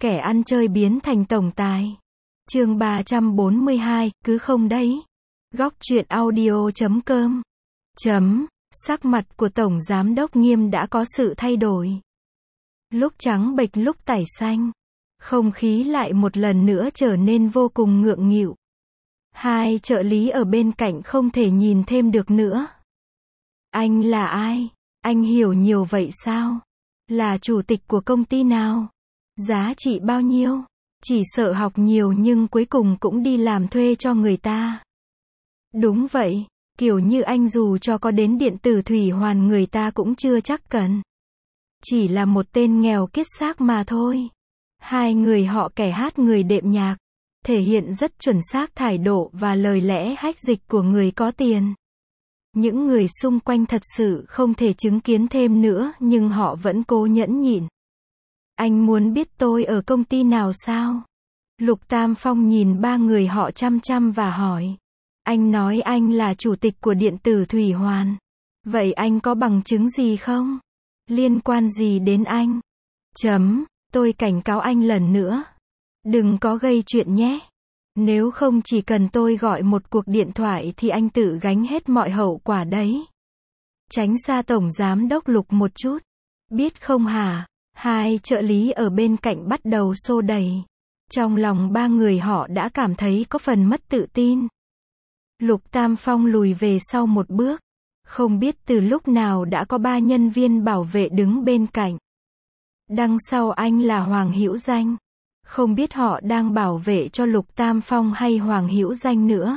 Kẻ ăn chơi biến thành tổng tài. Chương 342, cứ không đấy. Góc truyện audio.com. Sắc mặt của Tổng Giám đốc Nghiêm đã có sự thay đổi. Lúc trắng bệch lúc tái xanh. Không khí lại một lần nữa trở nên vô cùng ngượng nghịu. Hai trợ lý ở bên cạnh không thể nhìn thêm được nữa. Anh là ai? Anh hiểu nhiều vậy sao? Là chủ tịch của công ty nào? Giá trị bao nhiêu? Chỉ sợ học nhiều nhưng cuối cùng cũng đi làm thuê cho người ta. Đúng vậy, kiểu như anh dù cho có đến điện tử thủy hoàn người ta cũng chưa chắc cần. Chỉ là một tên nghèo kiết xác mà thôi. Hai người họ kẻ hát người đệm nhạc, thể hiện rất chuẩn xác thái độ và lời lẽ hách dịch của người có tiền. Những người xung quanh thật sự không thể chứng kiến thêm nữa nhưng họ vẫn cố nhẫn nhịn. Anh muốn biết tôi ở công ty nào sao? Lục Tam Phong nhìn ba người họ chăm chăm và hỏi. Anh nói anh là chủ tịch của điện tử thủy hoàn. Vậy anh có bằng chứng gì không? Liên quan gì đến anh? Tôi cảnh cáo anh lần nữa. Đừng có gây chuyện nhé. Nếu không chỉ cần tôi gọi một cuộc điện thoại thì anh tự gánh hết mọi hậu quả đấy. Tránh xa Tổng Giám đốc Lục một chút. Biết không hả? Hai trợ lý ở bên cạnh bắt đầu xô đẩy. Trong lòng ba người họ đã cảm thấy có phần mất tự tin. Lục Tam Phong lùi về sau một bước. Không biết từ lúc nào đã có ba nhân viên bảo vệ đứng bên cạnh. Đằng sau anh là Hoàng Hữu Danh. Không biết họ đang bảo vệ cho Lục Tam Phong hay Hoàng Hữu Danh nữa.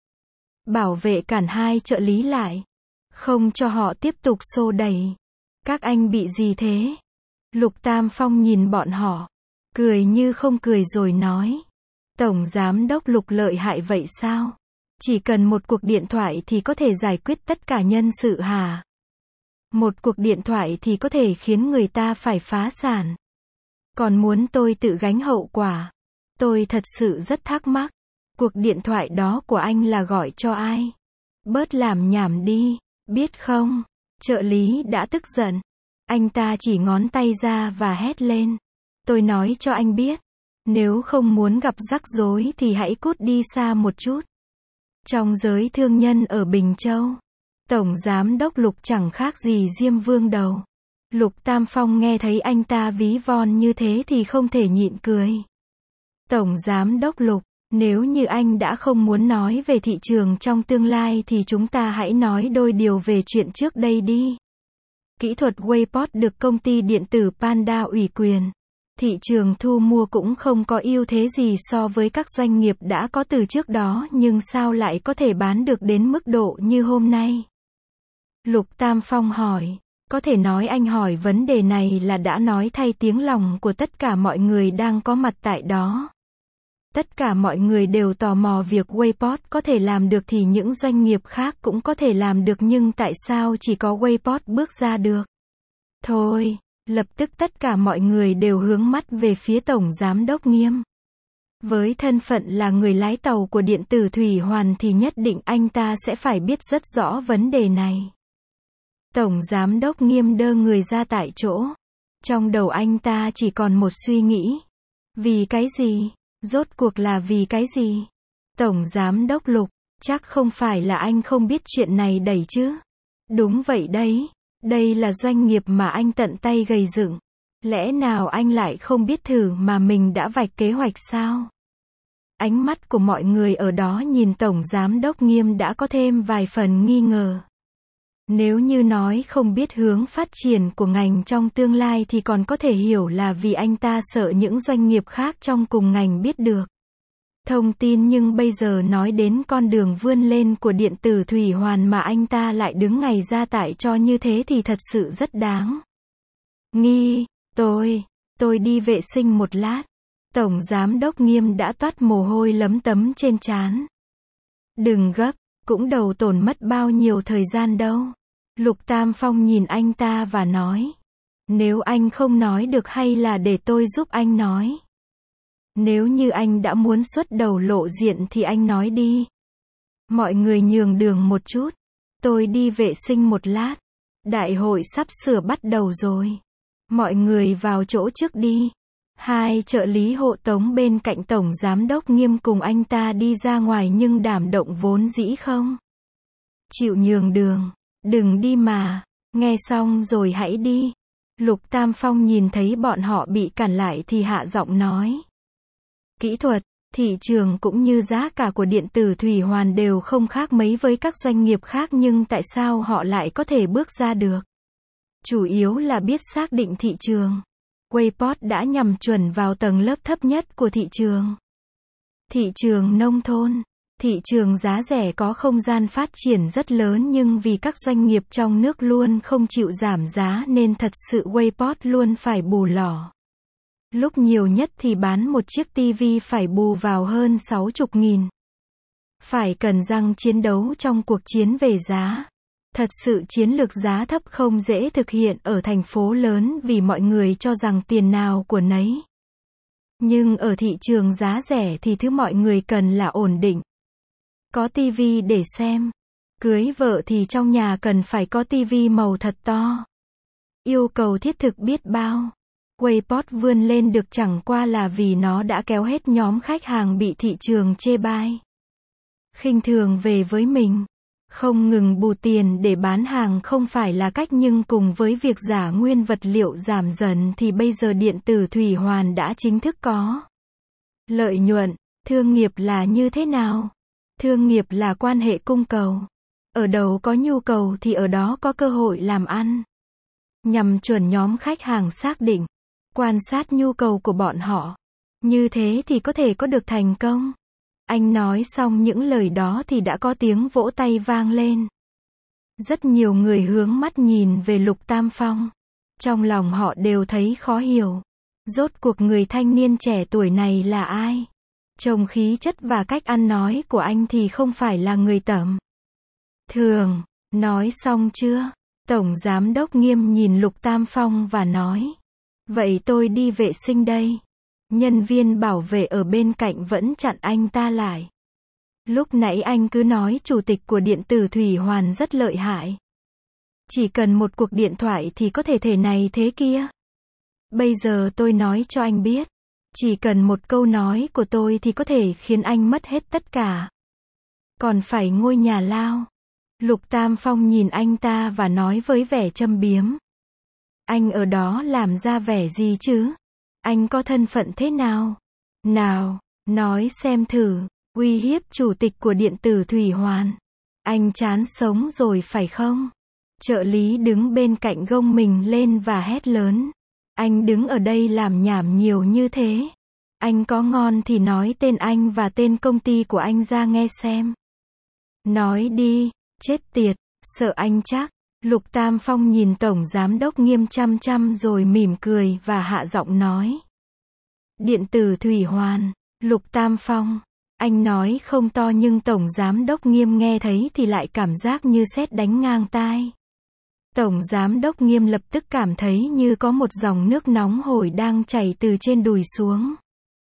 Bảo vệ cản hai trợ lý lại. Không cho họ tiếp tục xô đẩy. Các anh bị gì thế? Lục Tam Phong nhìn bọn họ. Cười như không cười rồi nói. Tổng Giám đốc Lục lợi hại vậy sao? Chỉ cần một cuộc điện thoại thì có thể giải quyết tất cả nhân sự hả? Một cuộc điện thoại thì có thể khiến người ta phải phá sản. Còn muốn tôi tự gánh hậu quả. Tôi thật sự rất thắc mắc. Cuộc điện thoại đó của anh là gọi cho ai? Bớt làm nhảm đi, biết không? Trợ lý đã tức giận. Anh ta chỉ ngón tay ra và hét lên. Tôi nói cho anh biết. Nếu không muốn gặp rắc rối thì hãy cút đi xa một chút. Trong giới thương nhân ở Bình Châu, Tổng Giám đốc Lục chẳng khác gì Diêm Vương đầu. Lục Tam Phong nghe thấy anh ta ví von như thế thì không thể nhịn cười. Tổng Giám đốc Lục, nếu như anh đã không muốn nói về thị trường trong tương lai thì chúng ta hãy nói đôi điều về chuyện trước đây đi. Kỹ thuật Wayport được công ty điện tử Panda ủy quyền. Thị trường thu mua cũng không có ưu thế gì so với các doanh nghiệp đã có từ trước đó nhưng sao lại có thể bán được đến mức độ như hôm nay? Lục Tam Phong hỏi. Có thể nói anh hỏi vấn đề này là đã nói thay tiếng lòng của tất cả mọi người đang có mặt tại đó. Tất cả mọi người đều tò mò việc Wayport có thể làm được thì những doanh nghiệp khác cũng có thể làm được nhưng tại sao chỉ có Wayport bước ra được? Thôi, lập tức tất cả mọi người đều hướng mắt về phía Tổng Giám đốc Nghiêm. Với thân phận là người lái tàu của điện tử thủy hoàn thì nhất định anh ta sẽ phải biết rất rõ vấn đề này. Tổng Giám đốc Nghiêm đơ người ra tại chỗ. Trong đầu anh ta chỉ còn một suy nghĩ. Vì cái gì? Rốt cuộc là vì cái gì? Tổng Giám đốc Lục, chắc không phải là anh không biết chuyện này đẩy chứ? Đúng vậy đấy. Đây là doanh nghiệp mà anh tận tay gầy dựng. Lẽ nào anh lại không biết thử mà mình đã vạch kế hoạch sao? Ánh mắt của mọi người ở đó nhìn Tổng Giám đốc Nghiêm đã có thêm vài phần nghi ngờ. Nếu như nói không biết hướng phát triển của ngành trong tương lai thì còn có thể hiểu là vì anh ta sợ những doanh nghiệp khác trong cùng ngành biết được thông tin nhưng bây giờ nói đến con đường vươn lên của điện tử thủy hoàn mà anh ta lại đứng ngày ra tại cho như thế thì thật sự rất đáng nghi. Tôi đi vệ sinh một lát. Tổng Giám đốc Nghiêm đã toát mồ hôi lấm tấm trên trán. Đừng gấp, cũng đâu tổn mất bao nhiêu thời gian đâu. Lục Tam Phong nhìn anh ta và nói. Nếu anh không nói được hay là để tôi giúp anh nói. Nếu như anh đã muốn xuất đầu lộ diện thì anh nói đi. Mọi người nhường đường một chút. Tôi đi vệ sinh một lát. Đại hội sắp sửa bắt đầu rồi. Mọi người vào chỗ trước đi. Hai trợ lý hộ tống bên cạnh tổng giám đốc Nghiêm cùng anh ta đi ra ngoài nhưng đảm động vốn dĩ không chịu nhường đường. Đừng đi mà, nghe xong rồi hãy đi. Lục Tam Phong nhìn thấy bọn họ bị cản lại thì hạ giọng nói. Kỹ thuật, thị trường cũng như giá cả của điện tử thủy hoàn đều không khác mấy với các doanh nghiệp khác nhưng tại sao họ lại có thể bước ra được? Chủ yếu là biết xác định thị trường. Wayport đã nhằm chuẩn vào tầng lớp thấp nhất của thị trường. Thị trường nông thôn. Thị trường giá rẻ có không gian phát triển rất lớn nhưng vì các doanh nghiệp trong nước luôn không chịu giảm giá nên thật sự Wayport luôn phải bù lỏ. Lúc nhiều nhất thì bán một chiếc TV phải bù vào hơn 60.000. Phải cần răng chiến đấu trong cuộc chiến về giá. Thật sự chiến lược giá thấp không dễ thực hiện ở thành phố lớn vì mọi người cho rằng tiền nào của nấy. Nhưng ở thị trường giá rẻ thì thứ mọi người cần là ổn định. Có tivi để xem. Cưới vợ thì trong nhà cần phải có tivi màu thật to. Yêu cầu thiết thực biết bao. Wayport vươn lên được chẳng qua là vì nó đã kéo hết nhóm khách hàng bị thị trường chê bai, khinh thường về với mình. Không ngừng bù tiền để bán hàng không phải là cách nhưng cùng với việc giả nguyên vật liệu giảm dần thì bây giờ điện tử thủy hoàn đã chính thức có lợi nhuận. Thương nghiệp là như thế nào? Thương nghiệp là quan hệ cung cầu. Ở đâu có nhu cầu thì ở đó có cơ hội làm ăn. Nhằm chuẩn nhóm khách hàng xác định, quan sát nhu cầu của bọn họ. Như thế thì có thể có được thành công. Anh nói xong những lời đó thì đã có tiếng vỗ tay vang lên. Rất nhiều người hướng mắt nhìn về Lục Tam Phong. Trong lòng họ đều thấy khó hiểu. Rốt cuộc người thanh niên trẻ tuổi này là ai? Trông khí chất và cách ăn nói của anh thì không phải là người tầm thường. Nói xong chưa? Tổng giám đốc Nghiêm nhìn Lục Tam Phong và nói. Vậy tôi đi vệ sinh đây. Nhân viên bảo vệ ở bên cạnh vẫn chặn anh ta lại. Lúc nãy anh cứ nói chủ tịch của điện tử thủy hoàn rất lợi hại. Chỉ cần một cuộc điện thoại thì có thể thế này thế kia. Bây giờ tôi nói cho anh biết. Chỉ cần một câu nói của tôi thì có thể khiến anh mất hết tất cả. Còn phải ngôi nhà lao. Lục Tam Phong nhìn anh ta và nói với vẻ châm biếm. Anh ở đó làm ra vẻ gì chứ? Anh có thân phận thế nào? Nào, nói xem thử, uy hiếp chủ tịch của điện tử thủy hoàn. Anh chán sống rồi phải không? Trợ lý đứng bên cạnh gông mình lên và hét lớn. Anh đứng ở đây làm nhảm nhiều như thế. Anh có ngon thì nói tên anh và tên công ty của anh ra nghe xem. Nói đi, chết tiệt, sợ anh chắc. Lục Tam Phong nhìn Tổng Giám đốc Nghiêm chăm chăm rồi mỉm cười và hạ giọng nói. Điện tử thủy hoàn, Lục Tam Phong. Anh nói không to nhưng Tổng Giám đốc Nghiêm nghe thấy thì lại cảm giác như sét đánh ngang tai. Tổng Giám đốc Nghiêm lập tức cảm thấy như có một dòng nước nóng hổi đang chảy từ trên đùi xuống.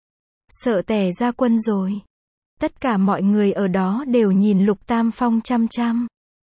Sợ tè ra quần rồi. Tất cả mọi người ở đó đều nhìn Lục Tam Phong chăm chăm.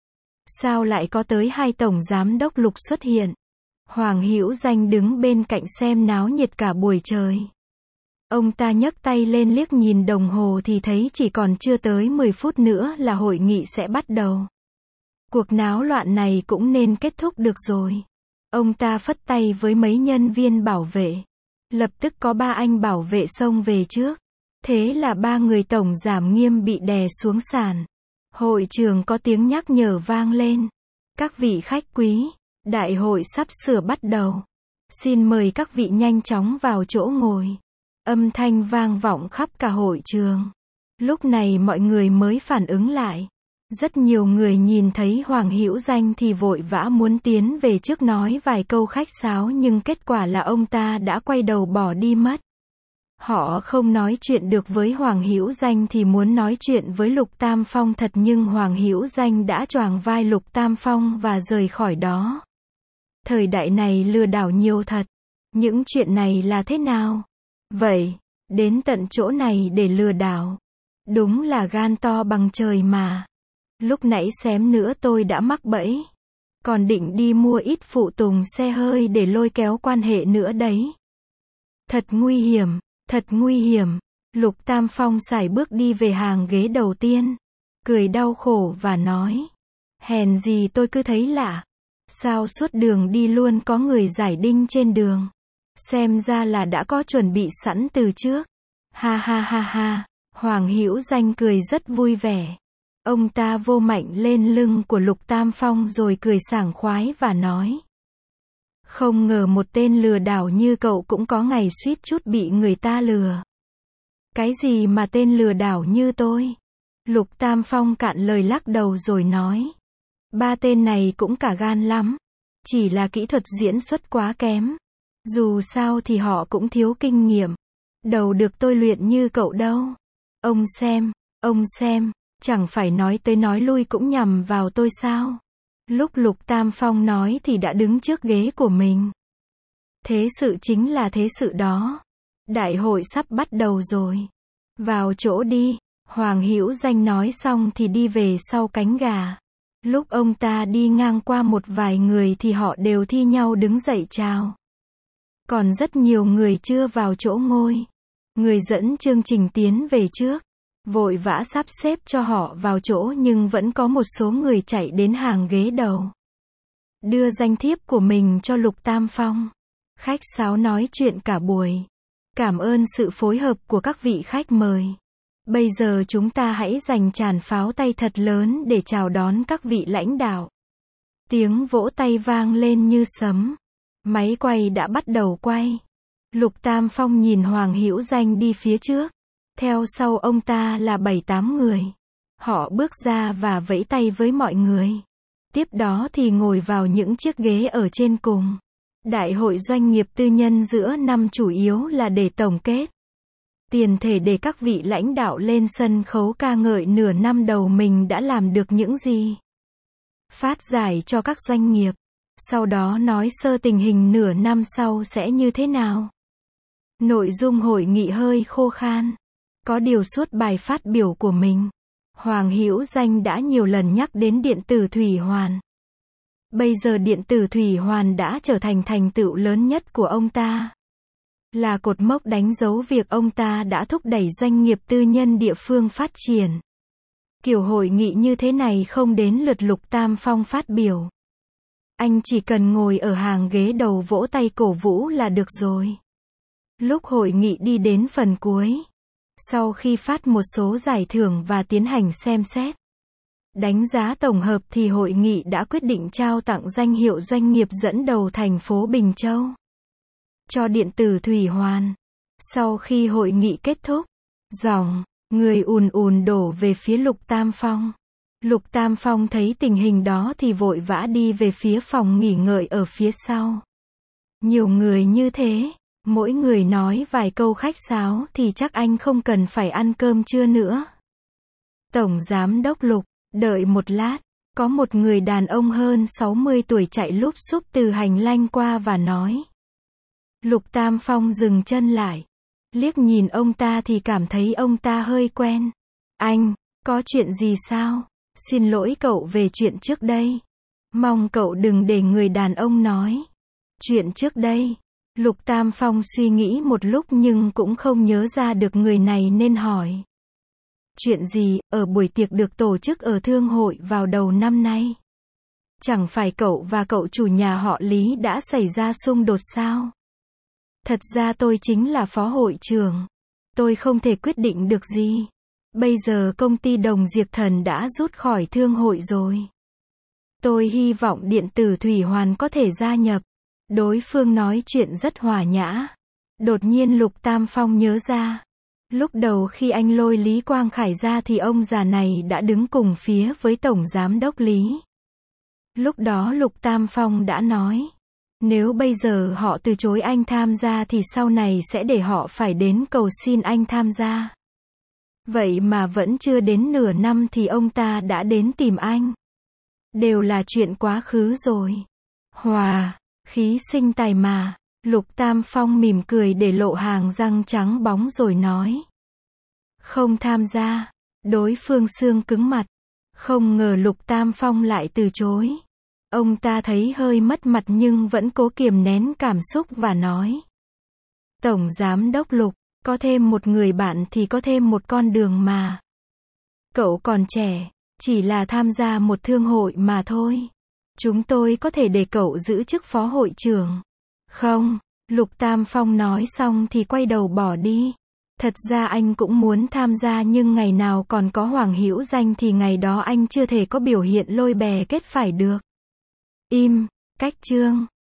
Sao lại có tới hai tổng giám đốc Lục xuất hiện? Hoàng Hữu Danh đứng bên cạnh xem náo nhiệt cả buổi trời. Ông ta nhấc tay lên liếc nhìn đồng hồ thì thấy chỉ còn chưa tới 10 phút nữa là hội nghị sẽ bắt đầu. Cuộc náo loạn này cũng nên kết thúc được rồi. Ông ta phất tay với mấy nhân viên bảo vệ. Lập tức có 3 anh bảo vệ xông về trước. Thế là 3 người tổng giám Nghiêm bị đè xuống sàn. Hội trường có tiếng nhắc nhở vang lên. Các vị khách quý, đại hội sắp sửa bắt đầu. Xin mời các vị nhanh chóng vào chỗ ngồi. Âm thanh vang vọng khắp cả hội trường. Lúc này mọi người mới phản ứng lại. Rất nhiều người nhìn thấy Hoàng Hữu Danh thì vội vã muốn tiến về trước nói vài câu khách sáo nhưng kết quả là ông ta đã quay đầu bỏ đi mất. Họ không nói chuyện được với Hoàng Hữu Danh thì muốn nói chuyện với Lục Tam Phong thật nhưng Hoàng Hữu Danh đã choàng vai Lục Tam Phong và rời khỏi đó. Thời đại này lừa đảo nhiều thật. Những chuyện này là thế nào? Vậy, đến tận chỗ này để lừa đảo. Đúng là gan to bằng trời mà. Lúc nãy xém nữa tôi đã mắc bẫy. Còn định đi mua ít phụ tùng xe hơi để lôi kéo quan hệ nữa đấy. Thật nguy hiểm, thật nguy hiểm. Lục Tam Phong sải bước đi về hàng ghế đầu tiên, cười đau khổ và nói, hèn gì tôi cứ thấy lạ. Sao suốt đường đi luôn có người giải đinh trên đường? Xem ra là đã có chuẩn bị sẵn từ trước. Ha ha ha ha, Hoàng Hữu Danh cười rất vui vẻ. Ông ta vô mạnh lên lưng của Lục Tam Phong rồi cười sảng khoái và nói, không ngờ một tên lừa đảo như cậu cũng có ngày suýt chút bị người ta lừa. Cái gì mà tên lừa đảo như tôi? Lục Tam Phong cạn lời lắc đầu rồi nói, ba tên này cũng cả gan lắm. Chỉ là kỹ thuật diễn xuất quá kém. Dù sao thì họ cũng thiếu kinh nghiệm. Đâu được tôi luyện như cậu đâu. Ông xem, chẳng phải nói tới nói lui cũng nhằm vào tôi sao? Lúc Lục Tam Phong nói thì đã đứng trước ghế của mình. Thế sự chính là thế sự đó. Đại hội sắp bắt đầu rồi. Vào chỗ đi. Hoàng Hữu Danh nói xong thì đi về sau cánh gà. Lúc ông ta đi ngang qua một vài người thì họ đều thi nhau đứng dậy chào. Còn rất nhiều người chưa vào chỗ ngồi. Người dẫn chương trình tiến về trước, vội vã sắp xếp cho họ vào chỗ, nhưng vẫn có một số người chạy đến hàng ghế đầu. Đưa danh thiếp của mình cho Lục Tam Phong. Khách sáo nói chuyện cả buổi. Cảm ơn sự phối hợp của các vị khách mời. Bây giờ chúng ta hãy dành tràng pháo tay thật lớn để chào đón các vị lãnh đạo. Tiếng vỗ tay vang lên như sấm. Máy quay đã bắt đầu quay. Lục Tam Phong nhìn Hoàng Hữu Danh đi phía trước. Theo sau ông ta là 7-8 người. Họ bước ra và vẫy tay với mọi người. Tiếp đó thì ngồi vào những chiếc ghế ở trên cùng. Đại hội doanh nghiệp tư nhân giữa năm chủ yếu là để tổng kết. Tiền thể để các vị lãnh đạo lên sân khấu ca ngợi nửa năm đầu mình đã làm được những gì. Phát giải cho các doanh nghiệp. Sau đó nói sơ tình hình nửa năm sau sẽ như thế nào. Nội dung hội nghị hơi khô khan. Có điều suốt bài phát biểu của mình, Hoàng Hữu Danh đã nhiều lần nhắc đến điện tử thủy hoàn. Bây giờ điện tử thủy hoàn đã trở thành thành tựu lớn nhất của ông ta. Là cột mốc đánh dấu việc ông ta đã thúc đẩy doanh nghiệp tư nhân địa phương phát triển. Kiểu hội nghị như thế này không đến lượt Lục Tam Phong phát biểu. Anh chỉ cần ngồi ở hàng ghế đầu vỗ tay cổ vũ là được rồi. Lúc hội nghị đi đến phần cuối, sau khi phát một số giải thưởng và tiến hành xem xét, đánh giá tổng hợp thì hội nghị đã quyết định trao tặng danh hiệu doanh nghiệp dẫn đầu thành phố Bình Châu cho điện tử thủy hoàn. Sau khi hội nghị kết thúc, dòng người ùn ùn đổ về phía Lục Tam Phong. Lục Tam Phong thấy tình hình đó thì vội vã đi về phía phòng nghỉ ngơi ở phía sau. Nhiều người như thế, mỗi người nói vài câu khách sáo thì chắc anh không cần phải ăn cơm trưa nữa. Tổng Giám đốc Lục, đợi một lát, có một người đàn ông hơn 60 tuổi chạy lúp xúp từ hành lang qua và nói. Lục Tam Phong dừng chân lại, liếc nhìn ông ta thì cảm thấy ông ta hơi quen. Anh, có chuyện gì sao? Xin lỗi cậu về chuyện trước đây. Mong cậu đừng để người đàn ông nói. Chuyện trước đây. Lục Tam Phong suy nghĩ một lúc nhưng cũng không nhớ ra được người này nên hỏi. Chuyện gì, ở buổi tiệc được tổ chức ở thương hội vào đầu năm nay? Chẳng phải cậu và cậu chủ nhà họ Lý đã xảy ra xung đột sao? Thật ra tôi chính là phó hội trưởng. Tôi không thể quyết định được gì. Bây giờ công ty Đồng Diệp Thần đã rút khỏi thương hội rồi. Tôi hy vọng điện tử thủy hoàn có thể gia nhập. Đối phương nói chuyện rất hòa nhã. Đột nhiên Lục Tam Phong nhớ ra. Lúc đầu khi anh lôi Lý Quang Khải ra thì ông già này đã đứng cùng phía với Tổng Giám đốc Lý. Lúc đó Lục Tam Phong đã nói. Nếu bây giờ họ từ chối anh tham gia thì sau này sẽ để họ phải đến cầu xin anh tham gia. Vậy mà vẫn chưa đến nửa năm thì ông ta đã đến tìm anh. Đều là chuyện quá khứ rồi. Hòa, khí sinh tài mà. Lục Tam Phong mỉm cười để lộ hàng răng trắng bóng rồi nói. Không tham gia. Đối phương xương cứng mặt. Không ngờ Lục Tam Phong lại từ chối. Ông ta thấy hơi mất mặt nhưng vẫn cố kiềm nén cảm xúc và nói. Tổng Giám đốc Lục, có thêm một người bạn thì có thêm một con đường mà. Cậu còn trẻ, chỉ là tham gia một thương hội mà thôi. Chúng tôi có thể để cậu giữ chức phó hội trưởng. Không, Lục Tam Phong nói xong thì quay đầu bỏ đi. Thật ra anh cũng muốn tham gia nhưng ngày nào còn có Hoàng Hữu Danh thì ngày đó anh chưa thể có biểu hiện lôi bè kết phải được. Im, cách chương.